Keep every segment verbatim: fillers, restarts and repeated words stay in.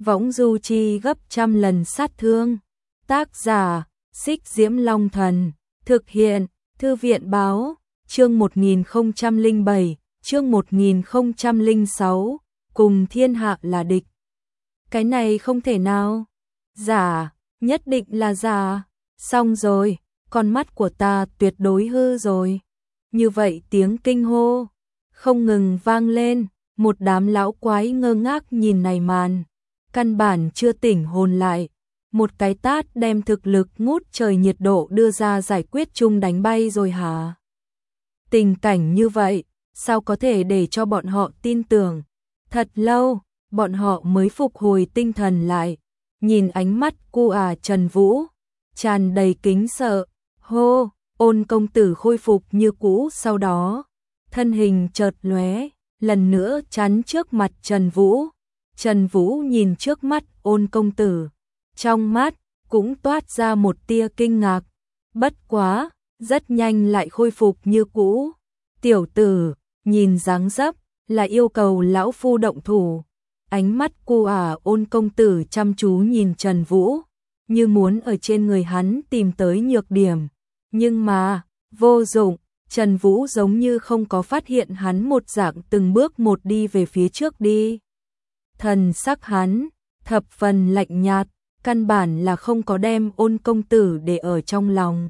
võng du chi gấp trăm lần sát thương. Tác giả, Xích Diễm Long Thần, thực hiện, Thư viện Báo, chương một nghìn không trăm lẻ bảy, chương một nghìn không trăm lẻ sáu, cùng thiên hạ là địch. Cái này không thể nào. Giả, nhất định là giả. Xong rồi, con mắt của ta tuyệt đối hư rồi. Như vậy tiếng kinh hô không ngừng vang lên, một đám lão quái ngơ ngác nhìn này màn, căn bản chưa tỉnh hồn lại. Một cái tát đem thực lực ngút trời nhiệt độ đưa ra giải quyết chung đánh bay rồi hả? Tình cảnh như vậy, sao có thể để cho bọn họ tin tưởng? Thật lâu, bọn họ mới phục hồi tinh thần lại, nhìn ánh mắt cu à Trần Vũ, tràn đầy kính sợ. Hô, Ôn công tử khôi phục như cũ, sau đó, thân hình chợt lóe, lần nữa chắn trước mặt Trần Vũ. Trần Vũ nhìn trước mắt Ôn công tử, trong mắt cũng toát ra một tia kinh ngạc, bất quá, rất nhanh lại khôi phục như cũ. Tiểu tử, nhìn dáng dấp, là yêu cầu lão phu động thủ. Ánh mắt cu à Ôn công tử chăm chú nhìn Trần Vũ, như muốn ở trên người hắn tìm tới nhược điểm. Nhưng mà, vô dụng, Trần Vũ giống như không có phát hiện hắn một dạng từng bước một đi về phía trước đi. Thần sắc hắn, thập phần lạnh nhạt, căn bản là không có đem Ôn công tử để ở trong lòng.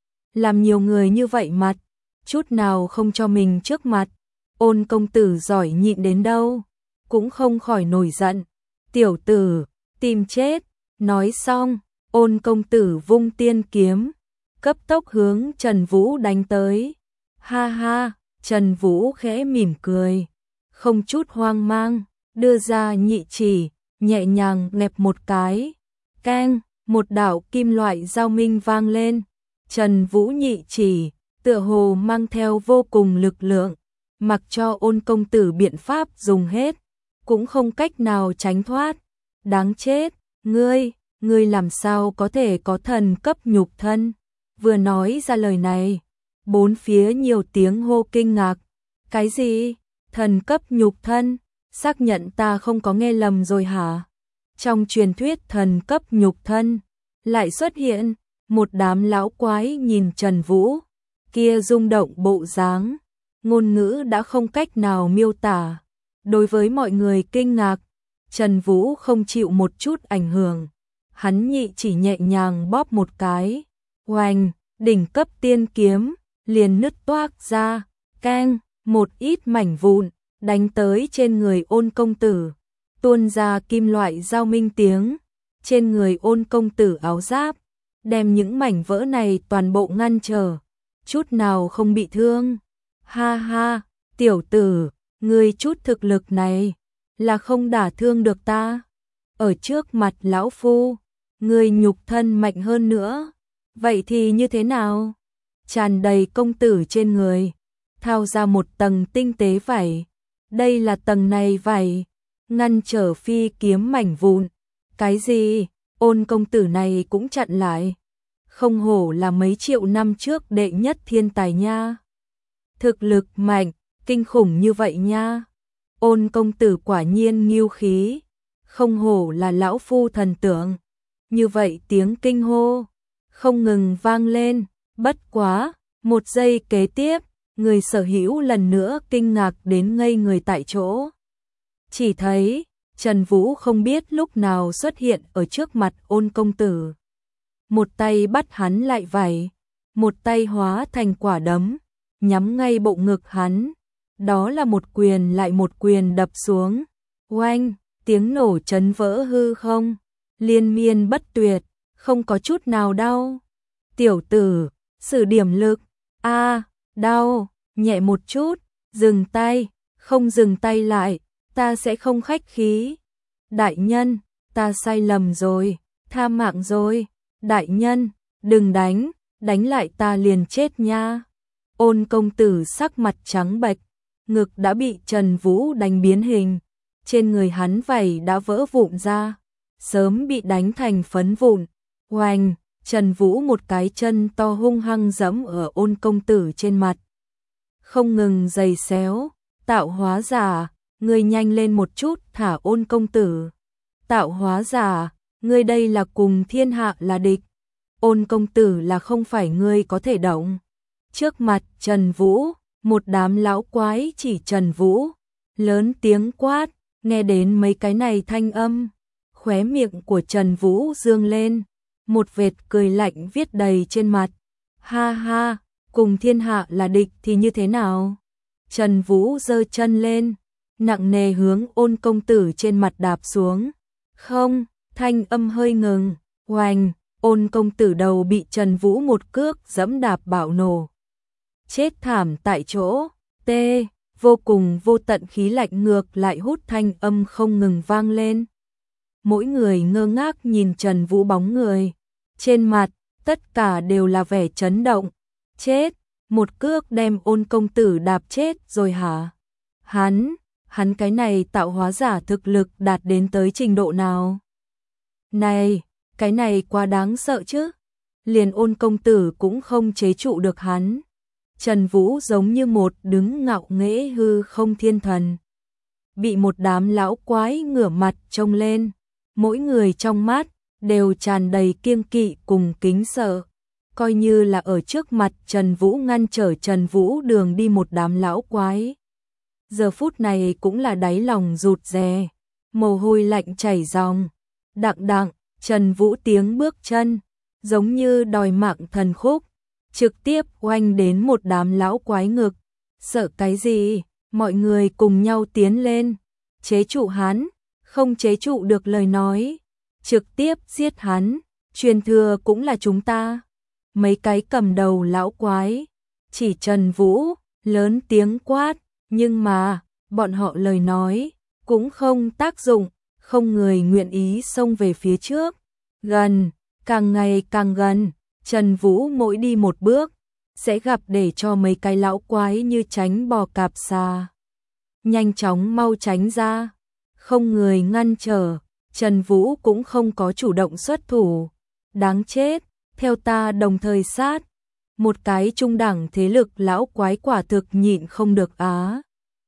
Làm nhiều người như vậy mặt, chút nào không cho mình trước mặt. Ôn công tử giỏi nhịn đến đâu, cũng không khỏi nổi giận. Tiểu tử, tìm chết. Nói xong, Ôn công tử vung tiên kiếm, cấp tốc hướng Trần Vũ đánh tới. Ha ha, Trần Vũ khẽ mỉm cười, không chút hoang mang, đưa ra nhị chỉ, nhẹ nhàng nẹp một cái. Keng, một đạo kim loại giao minh vang lên. Trần Vũ nhị chỉ, tựa hồ mang theo vô cùng lực lượng, mặc cho Ôn công tử biện pháp dùng hết, cũng không cách nào tránh thoát. Đáng chết, ngươi, ngươi làm sao có thể có thần cấp nhục thân? Vừa nói ra lời này, bốn phía nhiều tiếng hô kinh ngạc. Cái gì? Thần cấp nhục thân? Xác nhận ta không có nghe lầm rồi hả? Trong truyền thuyết thần cấp nhục thân, lại xuất hiện một đám lão quái nhìn Trần Vũ, kia rung động bộ dáng, ngôn ngữ đã không cách nào miêu tả. Đối với mọi người kinh ngạc, Trần Vũ không chịu một chút ảnh hưởng. Hắn nhị chỉ nhẹ nhàng bóp một cái, oanh, đỉnh cấp tiên kiếm liền nứt toác ra, keng, một ít mảnh vụn đánh tới trên người Ôn công tử, tuôn ra kim loại giao minh tiếng. Trên người Ôn công tử áo giáp, đem những mảnh vỡ này toàn bộ ngăn trở, chút nào không bị thương. Ha ha, tiểu tử, ngươi chút thực lực này là không đả thương được ta. Ở trước mặt lão phu, ngươi nhục thân mạnh hơn nữa, vậy thì như thế nào? Tràn đầy công tử trên người, thao ra một tầng tinh tế vảy. Đây là tầng này vảy, ngăn trở phi kiếm mảnh vụn. Cái gì? Ôn công tử này cũng chặn lại. Không hổ là mấy triệu năm trước đệ nhất thiên tài nha. Thực lực mạnh, kinh khủng như vậy nha. Ôn công tử quả nhiên ngưu khí, không hổ là lão phu thần tượng. Như vậy tiếng kinh hô không ngừng vang lên, bất quá, một giây kế tiếp, người sở hữu lần nữa kinh ngạc đến ngây người tại chỗ. Chỉ thấy, Trần Vũ không biết lúc nào xuất hiện ở trước mặt Ôn công tử. Một tay bắt hắn lại vảy, một tay hóa thành quả đấm, nhắm ngay bộ ngực hắn. Đó là một quyền lại một quyền đập xuống. Oanh, tiếng nổ chấn vỡ hư không, liên miên bất tuyệt, không có chút nào đau. Tiểu tử, sử điểm lực. A, à, đau, nhẹ một chút, dừng tay, không dừng tay lại, ta sẽ không khách khí. Đại nhân, ta sai lầm rồi, tha mạng rồi. Đại nhân, đừng đánh, đánh lại ta liền chết nha. Ôn công tử sắc mặt trắng bệch, ngực đã bị Trần Vũ đánh biến hình, trên người hắn vảy đã vỡ vụn ra, sớm bị đánh thành phấn vụn. Oanh, Trần Vũ một cái chân to hung hăng giẫm ở Ôn công tử trên mặt, không ngừng giày xéo. Tạo hóa giả, ngươi nhanh lên một chút thả Ôn công tử. tạo hóa giả, ngươi đây là cùng thiên hạ là địch. Ôn công tử là không phải ngươi có thể động. Trước mặt Trần Vũ, một đám lão quái chỉ Trần Vũ, lớn tiếng quát, nghe đến mấy cái này thanh âm, khóe miệng của Trần Vũ dương lên, một vệt cười lạnh viết đầy trên mặt. Ha ha, cùng thiên hạ là địch thì như thế nào? Trần Vũ giơ chân lên, nặng nề hướng Ôn công tử trên mặt đạp xuống. Không, thanh âm hơi ngừng, oành, Ôn công tử đầu bị Trần Vũ một cước giẫm đạp bạo nổ. Chết thảm tại chỗ, tê, vô cùng vô tận khí lạnh ngược lại hút thanh âm không ngừng vang lên. Mỗi người ngơ ngác nhìn Trần Vũ bóng người, trên mặt, tất cả đều là vẻ chấn động. Chết, một cước đem Ôn công tử đạp chết rồi hả? Hắn, hắn cái này tạo hóa giả thực lực đạt đến tới trình độ nào? Này, cái này quá đáng sợ chứ, liền Ôn công tử cũng không chế trụ được hắn. Trần Vũ giống như một đứng ngạo nghễ hư không thiên thần, bị một đám lão quái ngửa mặt trông lên, mỗi người trong mắt đều tràn đầy kiêng kỵ cùng kính sợ, coi như là ở trước mặt Trần Vũ ngăn trở Trần Vũ đường đi một đám lão quái. Giờ phút này cũng là đáy lòng rụt rè, mồ hôi lạnh chảy ròng. Đặng đặng, Trần Vũ tiếng bước chân, giống như đòi mạng thần khúc, trực tiếp oanh đến một đám lão quái ngực. Sợ cái gì? Mọi người cùng nhau tiến lên, chế trụ hắn, không chế trụ được lời nói, trực tiếp giết hắn, truyền thừa cũng là chúng ta. Mấy cái cầm đầu lão quái, chỉ Trần Vũ, lớn tiếng quát, nhưng mà, bọn họ lời nói, cũng không tác dụng, không người nguyện ý xông về phía trước. Gần, càng ngày càng gần, Trần Vũ mỗi đi một bước, sẽ gặp để cho mấy cái lão quái như tránh bò cạp xa. Nhanh chóng mau tránh ra, không người ngăn trở, Trần Vũ cũng không có chủ động xuất thủ. Đáng chết, theo ta đồng thời sát. Một cái trung đẳng thế lực lão quái quả thực nhịn không được á.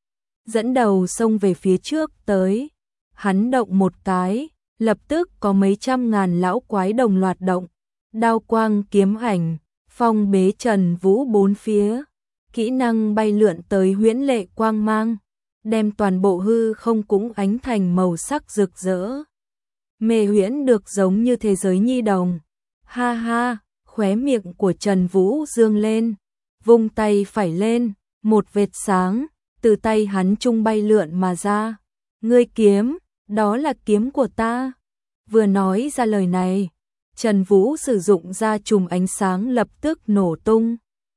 Dẫn đầu xông về phía trước tới, hắn động một cái, lập tức có mấy trăm ngàn lão quái đồng loạt động, đao quang kiếm ảnh, phong bế Trần Vũ bốn phía, kỹ năng bay lượn tới huyễn lệ quang mang, đem toàn bộ hư không cũng ánh thành màu sắc rực rỡ. Mê huyễn được giống như thế giới nhi đồng. Ha ha, khóe miệng của Trần Vũ dương lên, vung tay phải lên, một vệt sáng từ tay hắn trung bay lượn mà ra. Ngươi kiếm, đó là kiếm của ta. Vừa nói ra lời này, Trần Vũ sử dụng ra chùm ánh sáng lập tức nổ tung,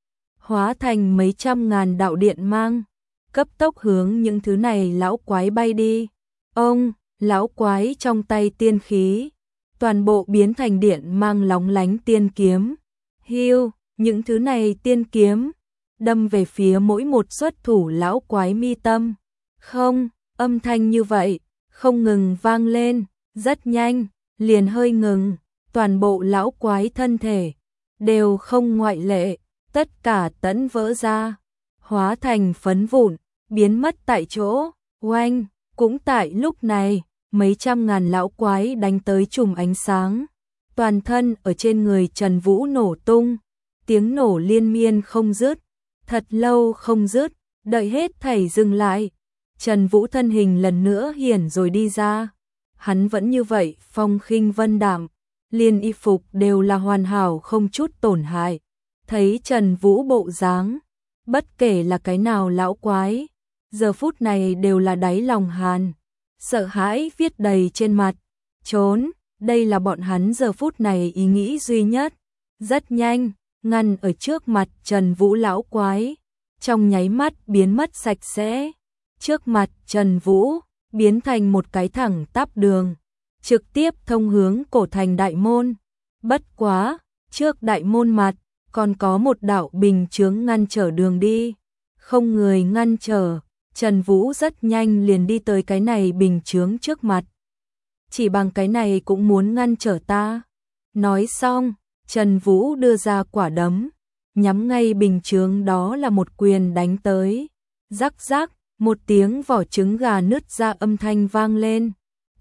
hóa thành mấy trăm ngàn đạo điện mang, cấp tốc hướng những thứ này lão quái bay đi. Ông, lão quái trong tay tiên khí, toàn bộ biến thành điện mang lóng lánh tiên kiếm. Hiu, những thứ này tiên kiếm, đâm về phía mỗi một xuất thủ lão quái mi tâm. Không, âm thanh như vậy, không ngừng vang lên, rất nhanh, liền hơi ngừng, toàn bộ lão quái thân thể, đều không ngoại lệ, tất cả tẫn vỡ ra, hóa thành phấn vụn, biến mất tại chỗ. Oanh, cũng tại lúc này, mấy trăm ngàn lão quái đánh tới chùm ánh sáng, toàn thân ở trên người Trần Vũ nổ tung, tiếng nổ liên miên không dứt, thật lâu không dứt, đợi hết thảy dừng lại, Trần Vũ thân hình lần nữa hiển rồi đi ra. Hắn vẫn như vậy, phong khinh vân đạm, liên y phục đều là hoàn hảo không chút tổn hại. Thấy Trần Vũ bộ dáng, bất kể là cái nào lão quái, giờ phút này đều là đáy lòng hàn, sợ hãi viết đầy trên mặt. Trốn, đây là bọn hắn giờ phút này ý nghĩ duy nhất. Rất nhanh, ngăn ở trước mặt Trần Vũ lão quái, trong nháy mắt biến mất sạch sẽ. Trước mặt Trần Vũ, biến thành một cái thẳng tắp đường, trực tiếp thông hướng cổ thành đại môn. Bất quá, trước đại môn mặt, còn có một đạo bình chướng ngăn trở đường đi. Không người ngăn trở, Trần Vũ rất nhanh liền đi tới cái này bình chướng trước mặt. Chỉ bằng cái này cũng muốn ngăn trở ta. Nói xong, Trần Vũ đưa ra quả đấm, nhắm ngay bình chướng đó là một quyền đánh tới. Rắc rắc, một tiếng vỏ trứng gà nứt ra âm thanh vang lên.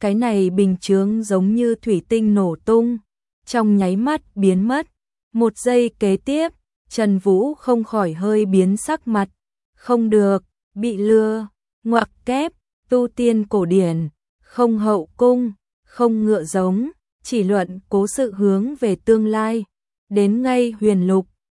cái này bình chướng giống như thủy tinh nổ tung, trong nháy mắt biến mất. Một giây kế tiếp, Trần Vũ không khỏi hơi biến sắc mặt. Không được, bị lừa, ngoặc kép, tu tiên cổ điển, không hậu cung, không ngựa giống, chỉ luận cố sự hướng về tương lai. Đến ngay huyền lục,